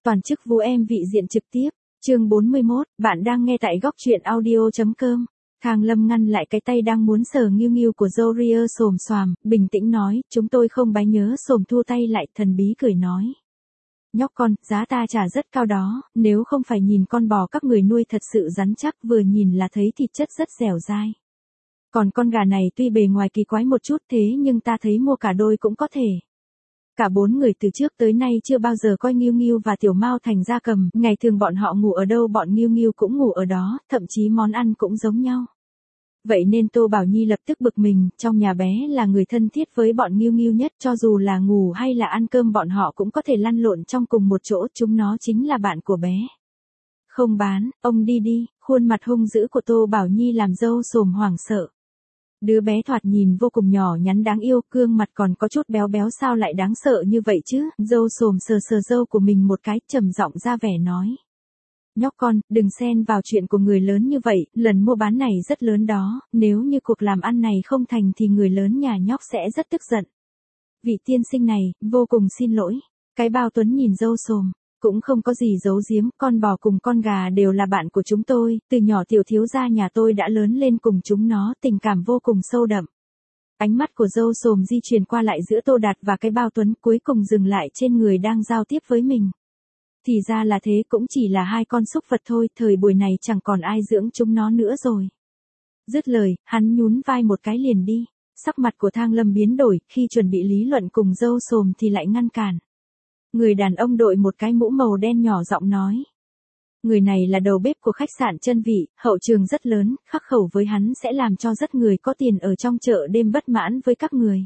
Toàn chức Vũ Em vị diện trực tiếp, chương 41, bạn đang nghe tại góc truyện audio.com. Thang Lâm ngăn lại cái tay đang muốn sờ nghiêu nghiêu của Zoria xồm xoàm, bình tĩnh nói, chúng tôi không bái nhớ xồm thua tay lại, thần bí cười nói. Nhóc con, giá ta trả rất cao đó, nếu không phải nhìn con bò các người nuôi thật sự rắn chắc, vừa nhìn là thấy thịt chất rất dẻo dai. Còn con gà này tuy bề ngoài kỳ quái một chút thế nhưng ta thấy mua cả đôi cũng có thể. Cả 4 người từ trước tới nay chưa bao giờ coi Nghiêu Nghiêu và Tiểu Mao thành gia cầm, ngày thường bọn họ ngủ ở đâu bọn Nghiêu Nghiêu cũng ngủ ở đó, thậm chí món ăn cũng giống nhau. Vậy nên Tô Bảo Nhi lập tức bực mình, trong nhà bé là người thân thiết với bọn Nghiêu Nghiêu nhất, cho dù là ngủ hay là ăn cơm bọn họ cũng có thể lăn lộn trong cùng một chỗ, chúng nó chính là bạn của bé. Không bán, ông đi đi, khuôn mặt hung dữ của Tô Bảo Nhi làm dâu xồm hoảng sợ. Đứa bé thoạt nhìn vô cùng nhỏ nhắn đáng yêu, gương mặt còn có chút béo béo sao lại đáng sợ như vậy chứ, dâu xồm sờ sờ dâu của mình một cái, trầm giọng ra vẻ nói. Nhóc con, đừng xen vào chuyện của người lớn như vậy, lần mua bán này rất lớn đó, nếu như cuộc làm ăn này không thành thì người lớn nhà nhóc sẽ rất tức giận. Vị tiên sinh này, vô cùng xin lỗi. Cái Bao Tuấn nhìn dâu xồm. Cũng không có gì giấu giếm, con bò cùng con gà đều là bạn của chúng tôi, từ nhỏ Tiểu thiếu gia nhà tôi đã lớn lên cùng chúng nó, tình cảm vô cùng sâu đậm. Ánh mắt của dâu xồm di chuyển qua lại giữa Tô Đạt và cái Bao Tuấn, cuối cùng dừng lại trên người đang giao tiếp với mình. Thì ra là thế, cũng chỉ là hai con súc vật thôi, thời buổi này chẳng còn ai dưỡng chúng nó nữa rồi. Dứt lời, hắn nhún vai một cái liền đi. Sắc mặt của Thang Lâm biến đổi, khi chuẩn bị lý luận cùng dâu xồm thì lại ngăn cản. Người đàn ông đội một cái mũ màu đen nhỏ giọng nói. Người này là đầu bếp của khách sạn Chân Vị, hậu trường rất lớn, khắc khẩu với hắn sẽ làm cho rất người có tiền ở trong chợ đêm bất mãn với các người.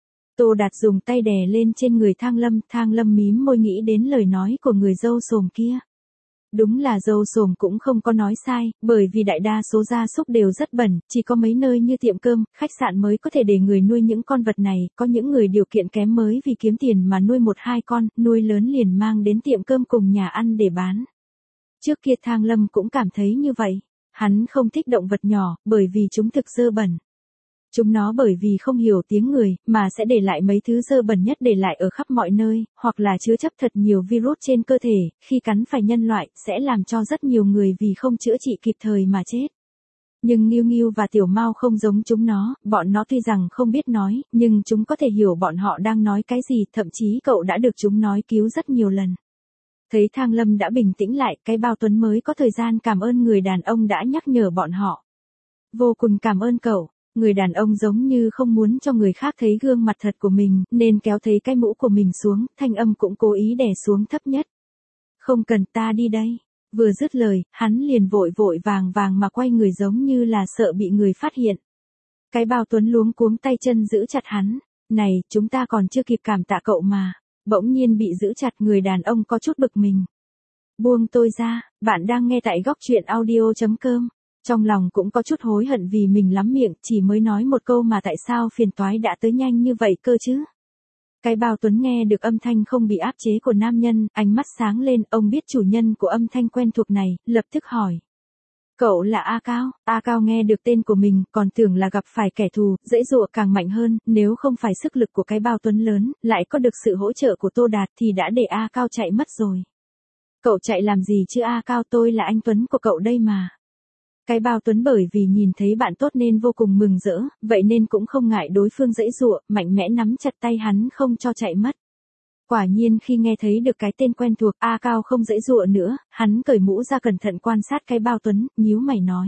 Tô Đạt dùng tay đè lên trên người Thang Lâm mím môi nghĩ đến lời nói của người dâu xồm kia. Đúng là dâu xồm cũng không có nói sai, bởi vì đại đa số gia súc đều rất bẩn, chỉ có mấy nơi như tiệm cơm, khách sạn mới có thể để người nuôi những con vật này, có những người điều kiện kém mới vì kiếm tiền mà nuôi 1-2 con, nuôi lớn liền mang đến tiệm cơm cùng nhà ăn để bán. Trước kia Thang Lâm cũng cảm thấy như vậy, hắn không thích động vật nhỏ, bởi vì chúng thực dơ bẩn. Chúng nó bởi vì không hiểu tiếng người, mà sẽ để lại mấy thứ dơ bẩn nhất để lại ở khắp mọi nơi, hoặc là chứa chấp thật nhiều virus trên cơ thể, khi cắn phải nhân loại, sẽ làm cho rất nhiều người vì không chữa trị kịp thời mà chết. Nhưng Nghiêu Nghiêu và Tiểu Mao không giống chúng nó, bọn nó tuy rằng không biết nói, nhưng chúng có thể hiểu bọn họ đang nói cái gì, thậm chí cậu đã được chúng nói cứu rất nhiều lần. Thấy Thang Lâm đã bình tĩnh lại, cái Bao Tuấn mới có thời gian cảm ơn người đàn ông đã nhắc nhở bọn họ. Vô cùng cảm ơn cậu. Người đàn ông giống như không muốn cho người khác thấy gương mặt thật của mình, nên kéo thấy cái mũ của mình xuống, thanh âm cũng cố ý đè xuống thấp nhất. Không cần, ta đi đây. Vừa dứt lời, hắn liền vội vội vàng vàng mà quay người giống như là sợ bị người phát hiện. Cái Bao Tuấn luống cuống tay chân giữ chặt hắn. Này, chúng ta còn chưa kịp cảm tạ cậu mà. Bỗng nhiên bị giữ chặt, người đàn ông có chút bực mình. Buông tôi ra, bạn đang nghe tại góc truyện audio.com. Trong lòng cũng có chút hối hận vì mình lắm miệng, chỉ mới nói một câu mà tại sao phiền toái đã tới nhanh như vậy cơ chứ. Cái Bao Tuấn nghe được âm thanh không bị áp chế của nam nhân, ánh mắt sáng lên, ông biết chủ nhân của âm thanh quen thuộc này, lập tức hỏi. Cậu là A Cao? A Cao nghe được tên của mình, còn tưởng là gặp phải kẻ thù, dãy dụa càng mạnh hơn, nếu không phải sức lực của cái Bao Tuấn lớn, lại có được sự hỗ trợ của Tô Đạt thì đã để A Cao chạy mất rồi. Cậu chạy làm gì chứ A Cao, tôi là anh Tuấn của cậu đây mà. Cái Bao Tuấn bởi vì nhìn thấy bạn tốt nên vô cùng mừng rỡ, vậy nên cũng không ngại đối phương giãy giụa, mạnh mẽ nắm chặt tay hắn không cho chạy mất. Quả nhiên khi nghe thấy được cái tên quen thuộc, A Cao không giãy giụa nữa, hắn cởi mũ ra cẩn thận quan sát cái Bao Tuấn, nhíu mày nói.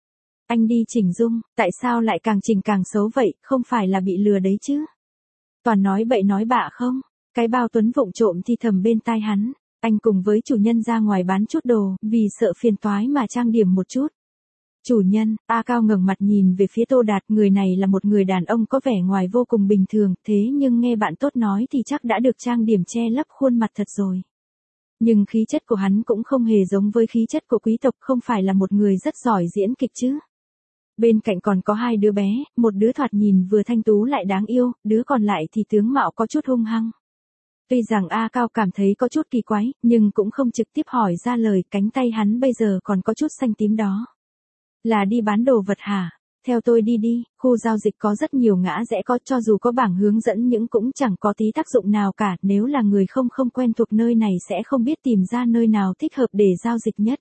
Anh đi chỉnh dung, tại sao lại càng chỉnh càng xấu vậy, không phải là bị lừa đấy chứ? Toàn nói bậy nói bạ không? Cái Bao Tuấn vụng trộm thì thầm bên tai hắn, anh cùng với chủ nhân ra ngoài bán chút đồ, vì sợ phiền toái mà trang điểm một chút. Chủ nhân, A Cao ngẩng mặt nhìn về phía Tô Đạt, người này là một người đàn ông có vẻ ngoài vô cùng bình thường, thế nhưng nghe bạn tốt nói thì chắc đã được trang điểm che lấp khuôn mặt thật rồi. Nhưng khí chất của hắn cũng không hề giống với khí chất của quý tộc, không phải là một người rất giỏi diễn kịch chứ. Bên cạnh còn có 2 đứa bé, một đứa thoạt nhìn vừa thanh tú lại đáng yêu, đứa còn lại thì tướng mạo có chút hung hăng. Tuy rằng A Cao cảm thấy có chút kỳ quái, nhưng cũng không trực tiếp hỏi ra lời, cánh tay hắn bây giờ còn có chút xanh tím đó. Là đi bán đồ vật hả? Theo tôi đi đi, khu giao dịch có rất nhiều ngã rẽ, có cho dù có bảng hướng dẫn nhưng cũng chẳng có tí tác dụng nào cả, nếu là người không quen thuộc nơi này sẽ không biết tìm ra nơi nào thích hợp để giao dịch nhất.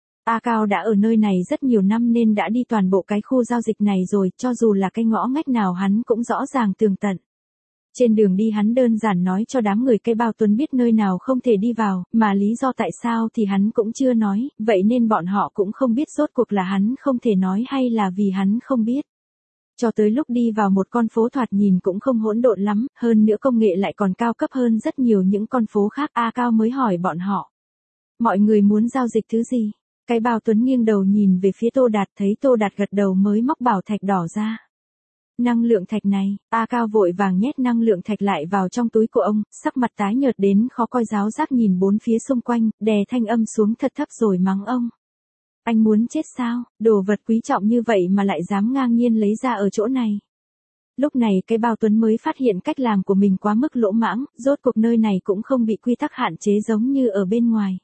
A Cao đã ở nơi này rất nhiều năm nên đã đi toàn bộ cái khu giao dịch này rồi, cho dù là cái ngõ ngách nào hắn cũng rõ ràng tường tận. Trên đường đi hắn đơn giản nói cho đám người Cây Bao Tuấn biết nơi nào không thể đi vào, mà lý do tại sao thì hắn cũng chưa nói, vậy nên bọn họ cũng không biết rốt cuộc là hắn không thể nói hay là vì hắn không biết. Cho tới lúc đi vào một con phố thoạt nhìn cũng không hỗn độn lắm, hơn nữa công nghệ lại còn cao cấp hơn rất nhiều những con phố khác, A Cao mới hỏi bọn họ. Mọi người muốn giao dịch thứ gì? Cái Bao Tuấn nghiêng đầu nhìn về phía Tô Đạt, thấy Tô Đạt gật đầu mới móc bảo thạch đỏ ra. Năng lượng thạch này, A Cao vội vàng nhét năng lượng thạch lại vào trong túi của ông, sắc mặt tái nhợt đến khó coi, giáo giác nhìn bốn phía xung quanh, đè thanh âm xuống thật thấp rồi mắng ông. Anh muốn chết sao, đồ vật quý trọng như vậy mà lại dám ngang nhiên lấy ra ở chỗ này. Lúc này Cái Bao Tuấn mới phát hiện cách làm của mình quá mức lỗ mãng, rốt cuộc nơi này cũng không bị quy tắc hạn chế giống như ở bên ngoài.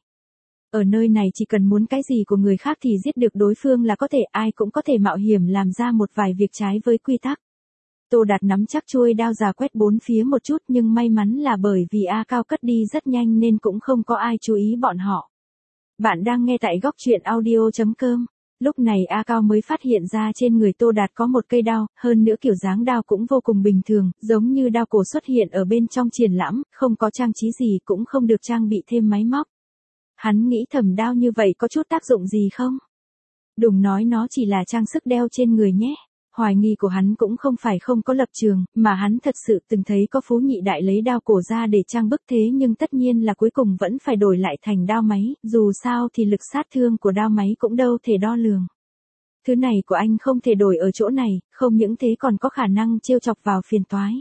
Ở nơi này chỉ cần muốn cái gì của người khác thì giết được đối phương là có thể, ai cũng có thể mạo hiểm làm ra một vài việc trái với quy tắc. Tô Đạt nắm chắc chuôi đao già quét bốn phía một chút, nhưng may mắn là bởi vì A Cao cất đi rất nhanh nên cũng không có ai chú ý bọn họ. Bạn đang nghe tại góc truyện audio.com. Lúc này A Cao mới phát hiện ra trên người Tô Đạt có một cây đao, hơn nữa kiểu dáng đao cũng vô cùng bình thường, giống như đao cổ xuất hiện ở bên trong triển lãm, không có trang trí gì, cũng không được trang bị thêm máy móc. Hắn nghĩ thầm, đao như vậy có chút tác dụng gì không? Đừng nói nó chỉ là trang sức đeo trên người nhé. Hoài nghi của hắn cũng không phải không có lập trường, mà hắn thật sự từng thấy có phú nhị đại lấy đao cổ ra để trang bức, thế nhưng tất nhiên là cuối cùng vẫn phải đổi lại thành đao máy, dù sao thì lực sát thương của đao máy cũng đâu thể đo lường. Thứ này của anh không thể đổi ở chỗ này, không những thế còn có khả năng trêu chọc vào phiền toái.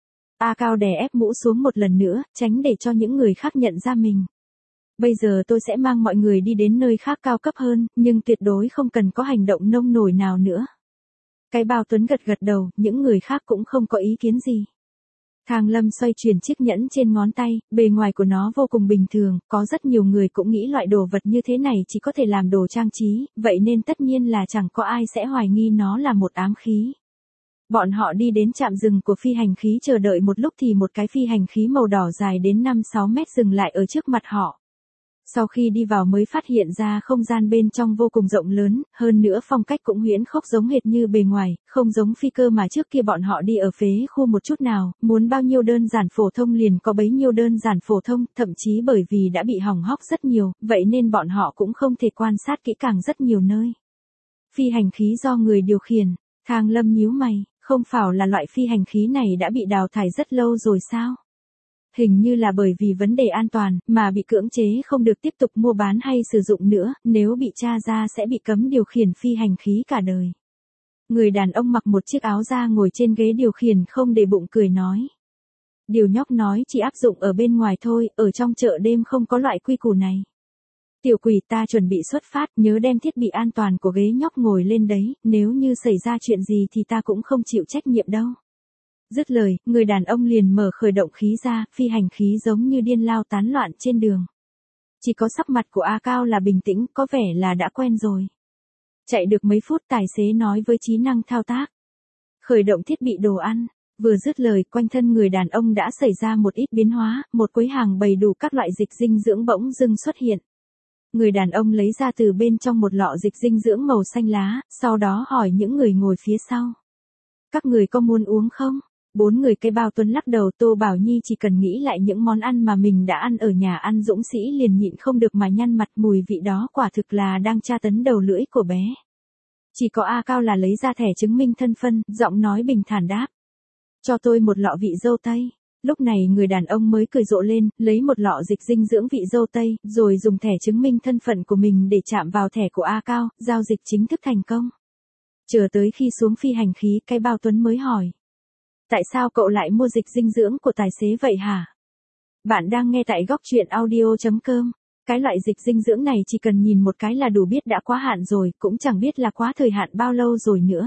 A Cao đè ép mũ xuống một lần nữa, tránh để cho những người khác nhận ra mình. Bây giờ tôi sẽ mang mọi người đi đến nơi khác cao cấp hơn, nhưng tuyệt đối không cần có hành động nông nổi nào nữa. Cái Bao Tuấn gật gật đầu, những người khác cũng không có ý kiến gì. Thang Lâm xoay chuyển chiếc nhẫn trên ngón tay, bề ngoài của nó vô cùng bình thường, có rất nhiều người cũng nghĩ loại đồ vật như thế này chỉ có thể làm đồ trang trí, vậy nên tất nhiên là chẳng có ai sẽ hoài nghi nó là một ám khí. Bọn họ đi đến trạm dừng của phi hành khí, chờ đợi một lúc thì một cái phi hành khí màu đỏ dài đến 5-6 mét dừng lại ở trước mặt họ. Sau khi đi vào mới phát hiện ra không gian bên trong vô cùng rộng lớn, hơn nữa phong cách cũng huyễn khốc giống hệt như bề ngoài, không giống phi cơ mà trước kia bọn họ đi ở phế khu một chút nào, muốn bao nhiêu đơn giản phổ thông liền có bấy nhiêu đơn giản phổ thông, thậm chí bởi vì đã bị hỏng hóc rất nhiều, vậy nên bọn họ cũng không thể quan sát kỹ càng rất nhiều nơi. Phi hành khí do người điều khiển, Thang Lâm nhíu mày, không phải là loại phi hành khí này đã bị đào thải rất lâu rồi sao? Hình như là bởi vì vấn đề an toàn, mà bị cưỡng chế không được tiếp tục mua bán hay sử dụng nữa, nếu bị tra ra sẽ bị cấm điều khiển phi hành khí cả đời. Người đàn ông mặc một chiếc áo da ngồi trên ghế điều khiển không để bụng cười nói. Điều nhóc nói chỉ áp dụng ở bên ngoài thôi, ở trong chợ đêm không có loại quy củ này. Tiểu quỷ, ta chuẩn bị xuất phát, nhớ đem thiết bị an toàn của ghế nhóc ngồi lên đấy, nếu như xảy ra chuyện gì thì ta cũng không chịu trách nhiệm đâu. Dứt lời, người đàn ông liền mở khởi động khí ra, phi hành khí giống như điên lao tán loạn trên đường. Chỉ có sắc mặt của A Cao là bình tĩnh, có vẻ là đã quen rồi. Chạy được mấy phút, tài xế nói với trí năng thao tác. Khởi động thiết bị đồ ăn. Vừa dứt lời, quanh thân người đàn ông đã xảy ra một ít biến hóa, một quấy hàng bày đủ các loại dịch dinh dưỡng bỗng dưng xuất hiện. Người đàn ông lấy ra từ bên trong một lọ dịch dinh dưỡng màu xanh lá, sau đó hỏi những người ngồi phía sau. Các người có muốn uống không? 4 người Cái Bao Tuấn lắc đầu. Tô Bảo Nhi chỉ cần nghĩ lại những món ăn mà mình đã ăn ở nhà ăn Dũng Sĩ liền nhịn không được mà nhăn mặt, mùi vị đó quả thực là đang tra tấn đầu lưỡi của bé. Chỉ có A Cao là lấy ra thẻ chứng minh thân phân, giọng nói bình thản đáp. Cho tôi một lọ vị dâu tây. Lúc này người đàn ông mới cười rộ lên, lấy một lọ dịch dinh dưỡng vị dâu tây, rồi dùng thẻ chứng minh thân phận của mình để chạm vào thẻ của A Cao, giao dịch chính thức thành công. Chờ tới khi xuống phi hành khí, Cái Bao Tuấn mới hỏi. Tại sao cậu lại mua dịch dinh dưỡng của tài xế vậy hả? Bạn đang nghe tại góc truyện audio.com. Cái loại dịch dinh dưỡng này chỉ cần nhìn một cái là đủ biết đã quá hạn rồi, cũng chẳng biết là quá thời hạn bao lâu rồi nữa.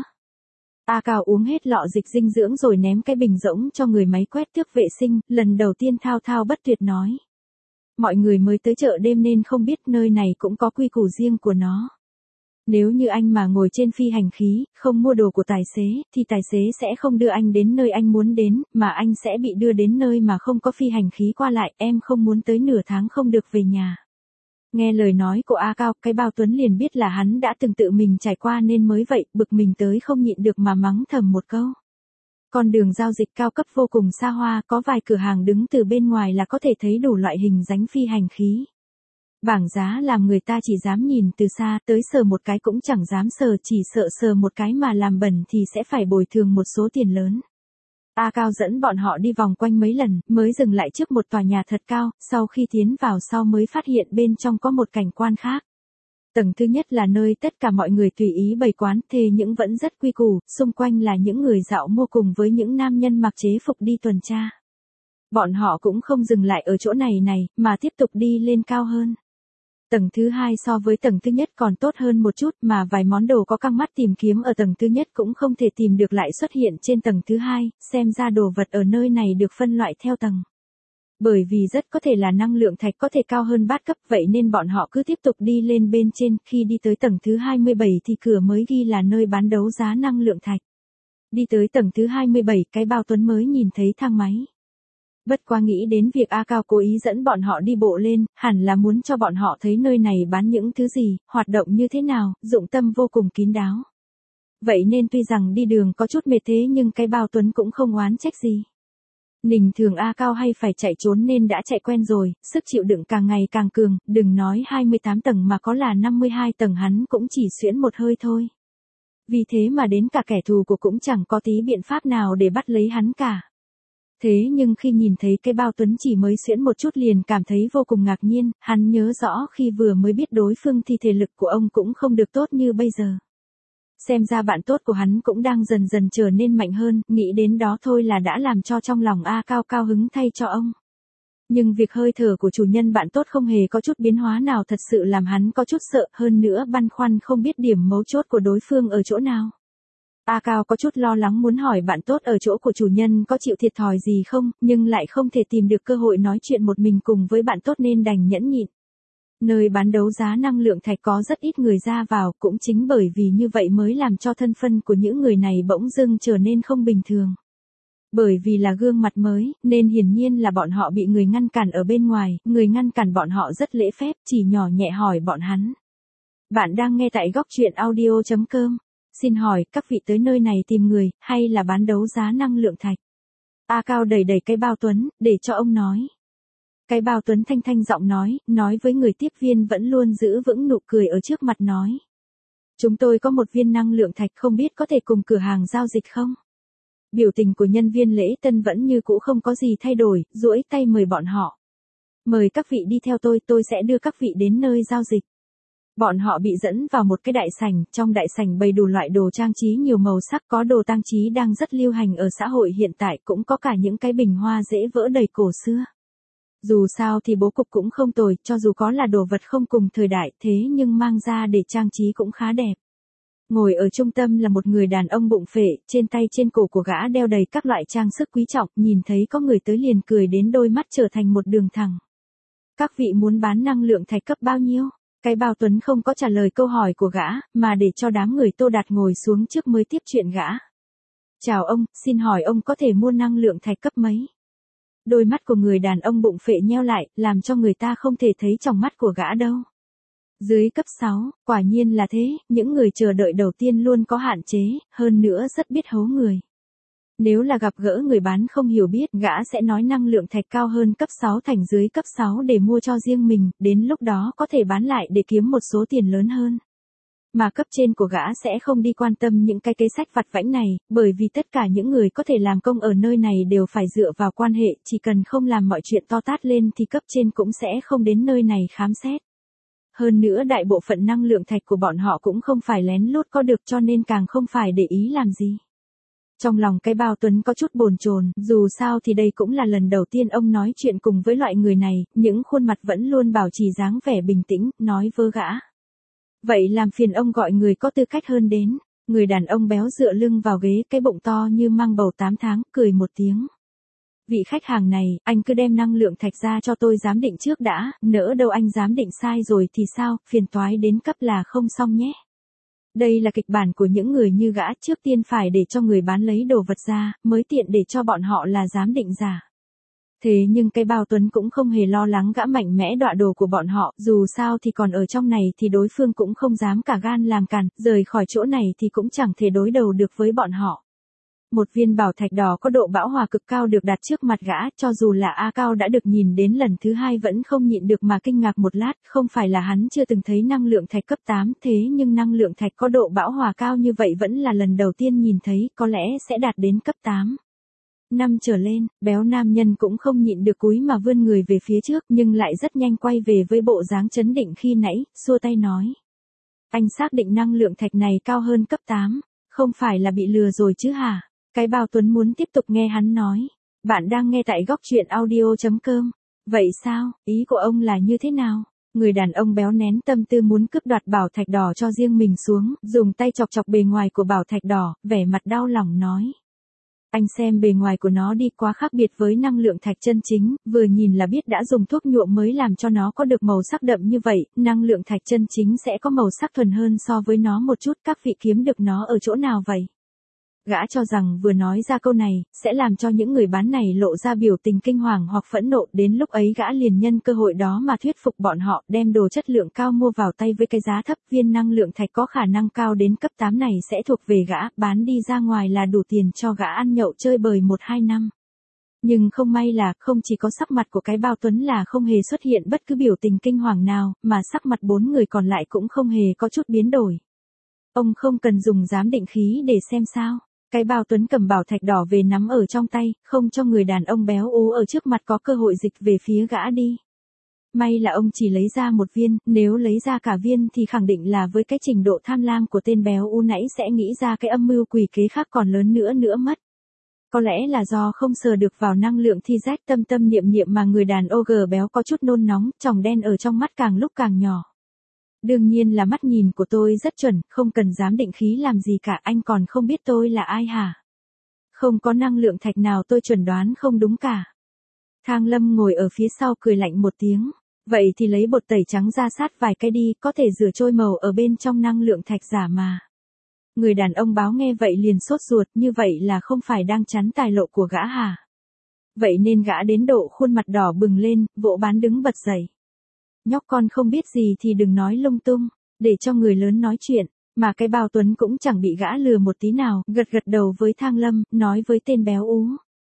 A Cao uống hết lọ dịch dinh dưỡng rồi ném cái bình rỗng cho người máy quét tước vệ sinh, lần đầu tiên thao thao bất tuyệt nói. Mọi người mới tới chợ đêm nên không biết nơi này cũng có quy củ riêng của nó. Nếu như anh mà ngồi trên phi hành khí, không mua đồ của tài xế, thì tài xế sẽ không đưa anh đến nơi anh muốn đến, mà anh sẽ bị đưa đến nơi mà không có phi hành khí qua lại, em không muốn tới nửa tháng không được về nhà. Nghe lời nói của A Cao, cái Bao Tuấn liền biết là hắn đã từng tự mình trải qua nên mới vậy, bực mình tới không nhịn được mà mắng thầm một câu. Con đường giao dịch cao cấp vô cùng xa hoa, có vài cửa hàng đứng từ bên ngoài là có thể thấy đủ loại hình dáng phi hành khí. Bảng giá làm người ta chỉ dám nhìn từ xa, tới sờ một cái cũng chẳng dám sờ, chỉ sợ sờ một cái mà làm bẩn thì sẽ phải bồi thường một số tiền lớn. A Cao dẫn bọn họ đi vòng quanh mấy lần, mới dừng lại trước một tòa nhà thật cao, sau khi tiến vào sau mới phát hiện bên trong có một cảnh quan khác. Tầng thứ nhất là nơi tất cả mọi người tùy ý bày quán, thế nhưng vẫn rất quy củ, xung quanh là những người dạo mua cùng với những nam nhân mặc chế phục đi tuần tra. Bọn họ cũng không dừng lại ở chỗ này, mà tiếp tục đi lên cao hơn. Tầng thứ hai so với tầng thứ nhất còn tốt hơn một chút, mà vài món đồ có căng mắt tìm kiếm ở tầng thứ nhất cũng không thể tìm được lại xuất hiện trên tầng thứ hai, xem ra đồ vật ở nơi này được phân loại theo tầng. Bởi vì rất có thể là năng lượng thạch có thể cao hơn bát cấp, vậy nên bọn họ cứ tiếp tục đi lên bên trên, khi đi tới tầng thứ 27 thì cửa mới ghi là nơi bán đấu giá năng lượng thạch. Đi tới tầng thứ 27, cái Bao Tuấn mới nhìn thấy thang máy. Bất quá nghĩ đến việc A Cao cố ý dẫn bọn họ đi bộ lên, hẳn là muốn cho bọn họ thấy nơi này bán những thứ gì, hoạt động như thế nào, dụng tâm vô cùng kín đáo. Vậy nên tuy rằng đi đường có chút mệt thế nhưng cái Bao Tuấn cũng không oán trách gì. Bình thường A Cao hay phải chạy trốn nên đã chạy quen rồi, sức chịu đựng càng ngày càng cường, đừng nói 28 tầng mà có là 52 tầng hắn cũng chỉ xuyễn một hơi thôi. Vì thế mà đến cả kẻ thù của cũng chẳng có tí biện pháp nào để bắt lấy hắn cả. Thế nhưng khi nhìn thấy cái Bao Tuấn chỉ mới xuyễn một chút liền cảm thấy vô cùng ngạc nhiên, hắn nhớ rõ khi vừa mới biết đối phương thì thể lực của ông cũng không được tốt như bây giờ. Xem ra bạn tốt của hắn cũng đang dần dần trở nên mạnh hơn, nghĩ đến đó thôi là đã làm cho trong lòng A Cao cao hứng thay cho ông. Nhưng việc hơi thở của chủ nhân bạn tốt không hề có chút biến hóa nào thật sự làm hắn có chút sợ, hơn nữa băn khoăn không biết điểm mấu chốt của đối phương ở chỗ nào. A Cao có chút lo lắng muốn hỏi bạn tốt ở chỗ của chủ nhân có chịu thiệt thòi gì không, nhưng lại không thể tìm được cơ hội nói chuyện một mình cùng với bạn tốt nên đành nhẫn nhịn. Nơi bán đấu giá năng lượng thạch có rất ít người ra vào, cũng chính bởi vì như vậy mới làm cho thân phân của những người này bỗng dưng trở nên không bình thường. Bởi vì là gương mặt mới, nên hiển nhiên là bọn họ bị người ngăn cản ở bên ngoài, người ngăn cản bọn họ rất lễ phép, chỉ nhỏ nhẹ hỏi bọn hắn. Bạn đang nghe tại Góc Truyện Audio.com. Xin hỏi, các vị tới nơi này tìm người, hay là bán đấu giá năng lượng thạch? A Cao đẩy cái Bao Tuấn, để cho ông nói. Cái Bao Tuấn thanh thanh giọng nói với người tiếp viên vẫn luôn giữ vững nụ cười ở trước mặt nói. Chúng tôi có một viên năng lượng thạch không biết có thể cùng cửa hàng giao dịch không? Biểu tình của nhân viên lễ tân vẫn như cũ không có gì thay đổi, duỗi tay mời bọn họ. Mời các vị đi theo tôi sẽ đưa các vị đến nơi giao dịch. Bọn họ bị dẫn vào một cái đại sảnh, trong đại sảnh bày đủ loại đồ trang trí nhiều màu sắc, có đồ tang trí đang rất lưu hành ở xã hội hiện tại, cũng có cả những cái bình hoa dễ vỡ đầy cổ xưa. Dù sao thì bố cục cũng không tồi, cho dù có là đồ vật không cùng thời đại thế nhưng mang ra để trang trí cũng khá đẹp. Ngồi ở trung tâm là một người đàn ông bụng phệ, trên tay trên cổ của gã đeo đầy các loại trang sức quý trọng, nhìn thấy có người tới liền cười đến đôi mắt trở thành một đường thẳng. Các vị muốn bán năng lượng thạch cấp bao nhiêu? Cái Bao Tuấn không có trả lời câu hỏi của gã, mà để cho đám người Tô Đạt ngồi xuống trước mới tiếp chuyện gã. Chào ông, xin hỏi ông có thể mua năng lượng thạch cấp mấy? Đôi mắt của người đàn ông bụng phệ nheo lại, làm cho người ta không thể thấy trong mắt của gã đâu. Dưới cấp 6, quả nhiên là thế, những người chờ đợi đầu tiên luôn có hạn chế, hơn nữa rất biết hấu người. Nếu là gặp gỡ người bán không hiểu biết, gã sẽ nói năng lượng thạch cao hơn cấp 6 thành dưới cấp 6 để mua cho riêng mình, đến lúc đó có thể bán lại để kiếm một số tiền lớn hơn. Mà cấp trên của gã sẽ không đi quan tâm những cái kế sách vặt vãnh này, bởi vì tất cả những người có thể làm công ở nơi này đều phải dựa vào quan hệ, chỉ cần không làm mọi chuyện to tát lên thì cấp trên cũng sẽ không đến nơi này khám xét. Hơn nữa đại bộ phận năng lượng thạch của bọn họ cũng không phải lén lút có được cho nên càng không phải để ý làm gì. Trong lòng cái Bao Tuấn có chút bồn chồn, dù sao thì đây cũng là lần đầu tiên ông nói chuyện cùng với loại người này, những khuôn mặt vẫn luôn bảo trì dáng vẻ bình tĩnh, nói vơ gã. Vậy làm phiền ông gọi người có tư cách hơn đến. Người đàn ông béo dựa lưng vào ghế, cái bụng to như mang bầu 8 tháng, cười một tiếng. Vị khách hàng này, anh cứ đem năng lượng thạch ra cho tôi giám định trước đã, nỡ đâu anh giám định sai rồi thì sao, phiền toái đến cấp là không xong nhé. Đây là kịch bản của những người như gã, trước tiên phải để cho người bán lấy đồ vật ra, mới tiện để cho bọn họ là giám định giả. Thế nhưng cái Bao Tuấn cũng không hề lo lắng gã mạnh mẽ đọa đồ của bọn họ, dù sao thì còn ở trong này thì đối phương cũng không dám cả gan làm cản, rời khỏi chỗ này thì cũng chẳng thể đối đầu được với bọn họ. Một viên bảo thạch đỏ có độ bão hòa cực cao được đặt trước mặt gã, cho dù là A Cao đã được nhìn đến lần thứ 2 vẫn không nhịn được mà kinh ngạc một lát, không phải là hắn chưa từng thấy năng lượng thạch cấp 8 thế nhưng năng lượng thạch có độ bão hòa cao như vậy vẫn là lần đầu tiên nhìn thấy, có lẽ sẽ đạt đến cấp 8. Năm trở lên, béo nam nhân cũng không nhịn được cúi mà vươn người về phía trước nhưng lại rất nhanh quay về với bộ dáng chấn định khi nãy, xua tay nói. Anh xác định năng lượng thạch này cao hơn cấp 8, không phải là bị lừa rồi chứ hả? Cái Bao Tuấn muốn tiếp tục nghe hắn nói. Bạn đang nghe tại góc truyện audio.com. Vậy sao, ý của ông là như thế nào? Người đàn ông béo nén tâm tư muốn cướp đoạt bảo thạch đỏ cho riêng mình xuống, dùng tay chọc chọc bề ngoài của bảo thạch đỏ, vẻ mặt đau lòng nói. Anh xem bề ngoài của nó đi, quá khác biệt với năng lượng thạch chân chính, vừa nhìn là biết đã dùng thuốc nhuộm mới làm cho nó có được màu sắc đậm như vậy, năng lượng thạch chân chính sẽ có màu sắc thuần hơn so với nó một chút, các vị kiếm được nó ở chỗ nào vậy? Gã cho rằng vừa nói ra câu này, sẽ làm cho những người bán này lộ ra biểu tình kinh hoàng hoặc phẫn nộ, đến lúc ấy gã liền nhân cơ hội đó mà thuyết phục bọn họ, đem đồ chất lượng cao mua vào tay với cái giá thấp, viên năng lượng thạch có khả năng cao đến cấp 8 này sẽ thuộc về gã, bán đi ra ngoài là đủ tiền cho gã ăn nhậu chơi bời 1-2 năm. Nhưng không may là, không chỉ có sắc mặt của cái Bao Tuấn là không hề xuất hiện bất cứ biểu tình kinh hoàng nào, mà sắc mặt 4 người còn lại cũng không hề có chút biến đổi. Ông không cần dùng giám định khí để xem sao. Cái Bao Tuấn cầm bảo thạch đỏ về nắm ở trong tay, không cho người đàn ông béo ú ở trước mặt có cơ hội dịch về phía gã đi. May là ông chỉ lấy ra một viên, nếu lấy ra cả viên thì khẳng định là với cái trình độ tham lam của tên béo ú nãy sẽ nghĩ ra cái âm mưu quỷ kế khác còn lớn nữa mất. Có lẽ là do không sờ được vào năng lượng thi rách tâm niệm mà người đàn ông béo có chút nôn nóng, tròng đen ở trong mắt càng lúc càng nhỏ. Đương nhiên là mắt nhìn của tôi rất chuẩn, không cần giám định khí làm gì cả, anh còn không biết tôi là ai hả? Không có năng lượng thạch nào tôi chuẩn đoán không đúng cả. Thang Lâm ngồi ở phía sau cười lạnh một tiếng. Vậy thì lấy bột tẩy trắng ra sát vài cái đi, có thể rửa trôi màu ở bên trong năng lượng thạch giả mà. Người đàn ông báo nghe vậy liền sốt ruột, như vậy là không phải đang chắn tài lộ của gã hả? Vậy nên gã đến độ khuôn mặt đỏ bừng lên, vỗ bán đứng bật dậy. Nhóc con không biết gì thì đừng nói lung tung, để cho người lớn nói chuyện, mà cái Bao Tuấn cũng chẳng bị gã lừa một tí nào, gật đầu với Thang Lâm, nói với tên béo ú.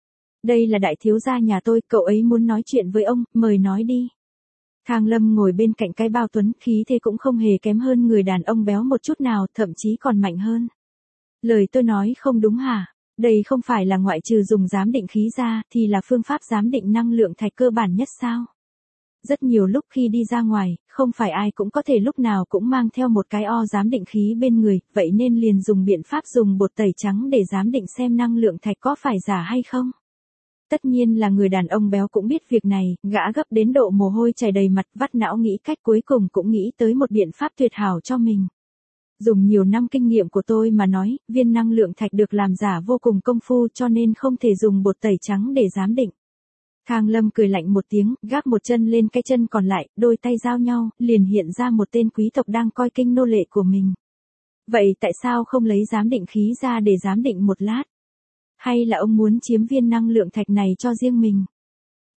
Đây là đại thiếu gia nhà tôi, cậu ấy muốn nói chuyện với ông, mời nói đi. Thang Lâm ngồi bên cạnh cái Bao Tuấn, khí thế cũng không hề kém hơn người đàn ông béo một chút nào, thậm chí còn mạnh hơn. Lời tôi nói không đúng hả? Đây không phải là ngoại trừ dùng giám định khí ra, thì là phương pháp giám định năng lượng thạch cơ bản nhất sao? Rất nhiều lúc khi đi ra ngoài, không phải ai cũng có thể lúc nào cũng mang theo một cái giám định khí bên người, vậy nên liền dùng biện pháp dùng bột tẩy trắng để giám định xem năng lượng thạch có phải giả hay không. Tất nhiên là người đàn ông béo cũng biết việc này, gã gấp đến độ mồ hôi chảy đầy mặt, vắt não nghĩ cách, cuối cùng cũng nghĩ tới một biện pháp tuyệt hảo cho mình. Dùng nhiều năm kinh nghiệm của tôi mà nói, viên năng lượng thạch được làm giả vô cùng công phu cho nên không thể dùng bột tẩy trắng để giám định. Thang Lâm cười lạnh một tiếng, gác một chân lên cái chân còn lại, đôi tay giao nhau, liền hiện ra một tên quý tộc đang coi kinh nô lệ của mình. Vậy tại sao không lấy giám định khí ra để giám định một lát? Hay là ông muốn chiếm viên năng lượng thạch này cho riêng mình?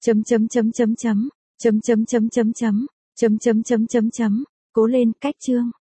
Cố lên, cách chương.